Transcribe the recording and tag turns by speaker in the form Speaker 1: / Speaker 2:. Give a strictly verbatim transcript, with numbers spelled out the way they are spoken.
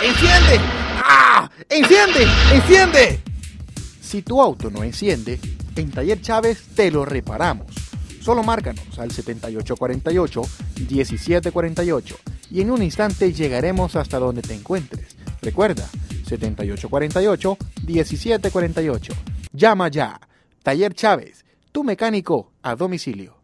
Speaker 1: ¡Enciende! ¡Ah! ¡Enciende! ¡Enciende! Si tu auto no enciende, en Taller Chávez te lo reparamos. Solo márcanos al setenta y ocho cuarenta y ocho, diecisiete cuarenta y ocho y en un instante llegaremos hasta donde te encuentres. Recuerda, setenta y ocho cuarenta y ocho, diecisiete cuarenta y ocho. Llama ya. Taller Chávez, tu mecánico a domicilio.